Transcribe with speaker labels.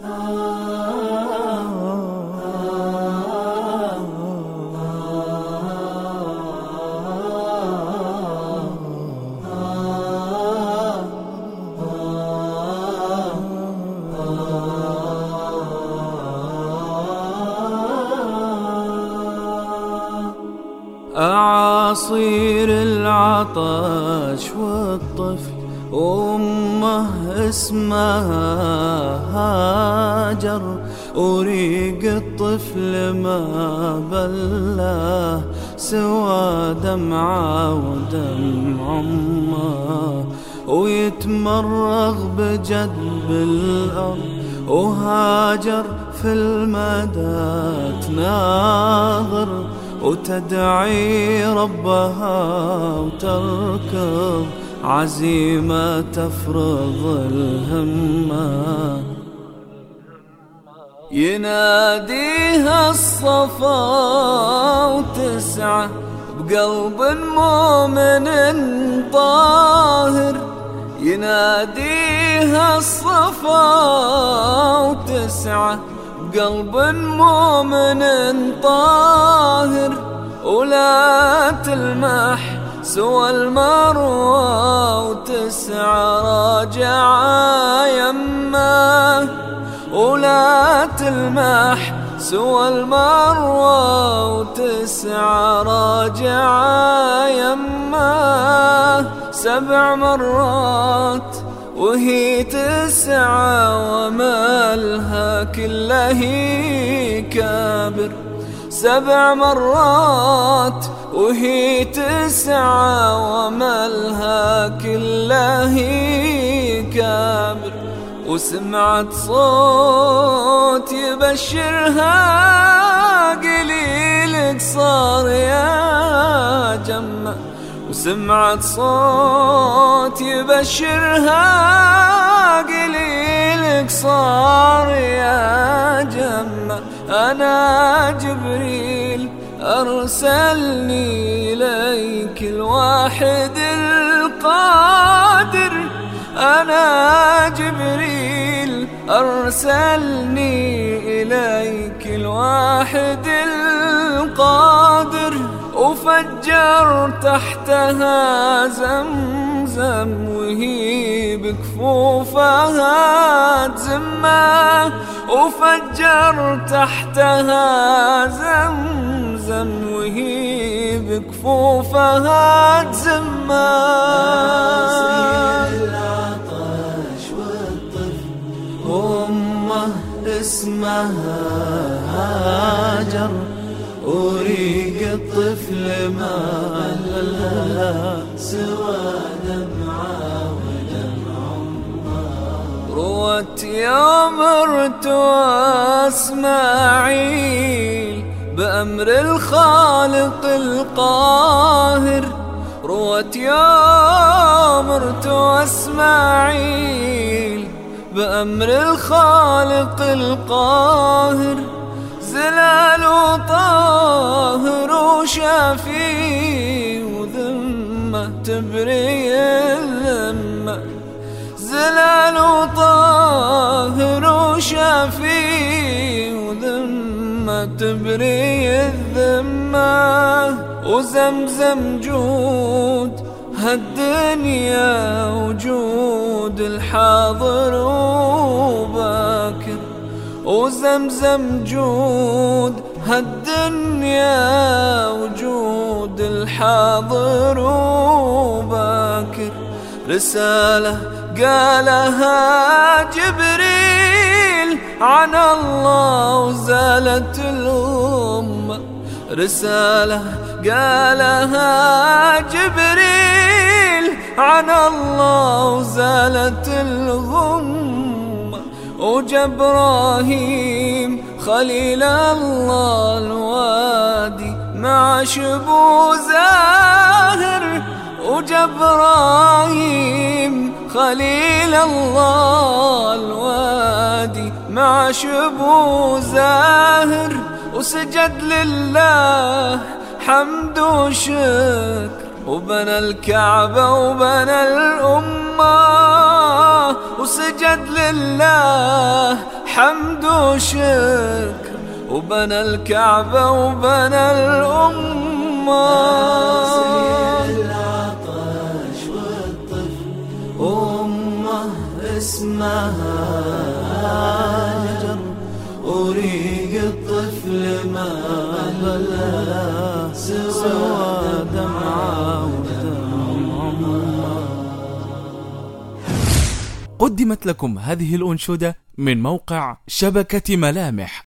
Speaker 1: أعاصير العطش والطفل أمه اسمها هاجر، وريق الطفل ما بلاه سوى دمعة ودمع أمه، ويتمرغ بجدب الأرض وهاجر في المدى تناظر، وتدعي ربها وتركض عزيمة تفرض الهمة. يناديها الصفا وتسعى بقلب مؤمن طاهر، يناديها الصفا وتسعى بقلب مؤمن طاهر، ولا تلمح سوى المروى وتسعى راجعة يمه، ولا تلمح سوى المروى وتسعى راجعة يمه. 7 مرات وهي تسعى ومالها كله كابر، 7 مرات وهي تسعى ومالها كله كابر، وسمعت صوت يبشرها قليلك صار يا جمة، وسمعت صوت يبشرها قليلك صار يا جمة. أنا جبريل أرسلني إليك الواحد القادر، أنا جبريل أرسلني إليك الواحد القادر، وفجر تحتها زمزم وهي بكفوفها تزمه، وفجر تحتها زمزم وهي بكفوفها تزمه. العطش والطفل أمه اسمها هاجر، وريق الطفل ما لها سوى دمعة ودمع أمه. روت يوم ارتوى إسماعيل بأمر الخالق القاهر، روت يوم ارتوى إسماعيل بأمر الخالق القاهر، زلال وطاهر وشافي وذمة تبري الذمة، زلال وطاهر وشافي وذمة تبري الذمة، وزمزم جود هالدنيا وجود الحاضر وباكر، وزمزم جود هالدنيا وجود الحاضر وباكر. رسالة قالها جبريل عن الله وزالت الأمة، رسالة قالها جبريل عن الله وزالت الغمة، وجبراهيم خليل الله الوادي مع شبو زاهر، وجبراهيم خليل الله الوادي مع شبو زاهر، وسجد لله حمد وشكر، وبنى الكعبة وبنى الأمة، وسجد لله حمد وشكر، وبنى الكعبة وبنى الأمة.
Speaker 2: العطش والطفل أمه اسمها هاجر، وريق الطفل ما بلى سوى دمعة ودمعة.
Speaker 3: قدمت لكم هذه الأنشودة من موقع شبكة ملامح.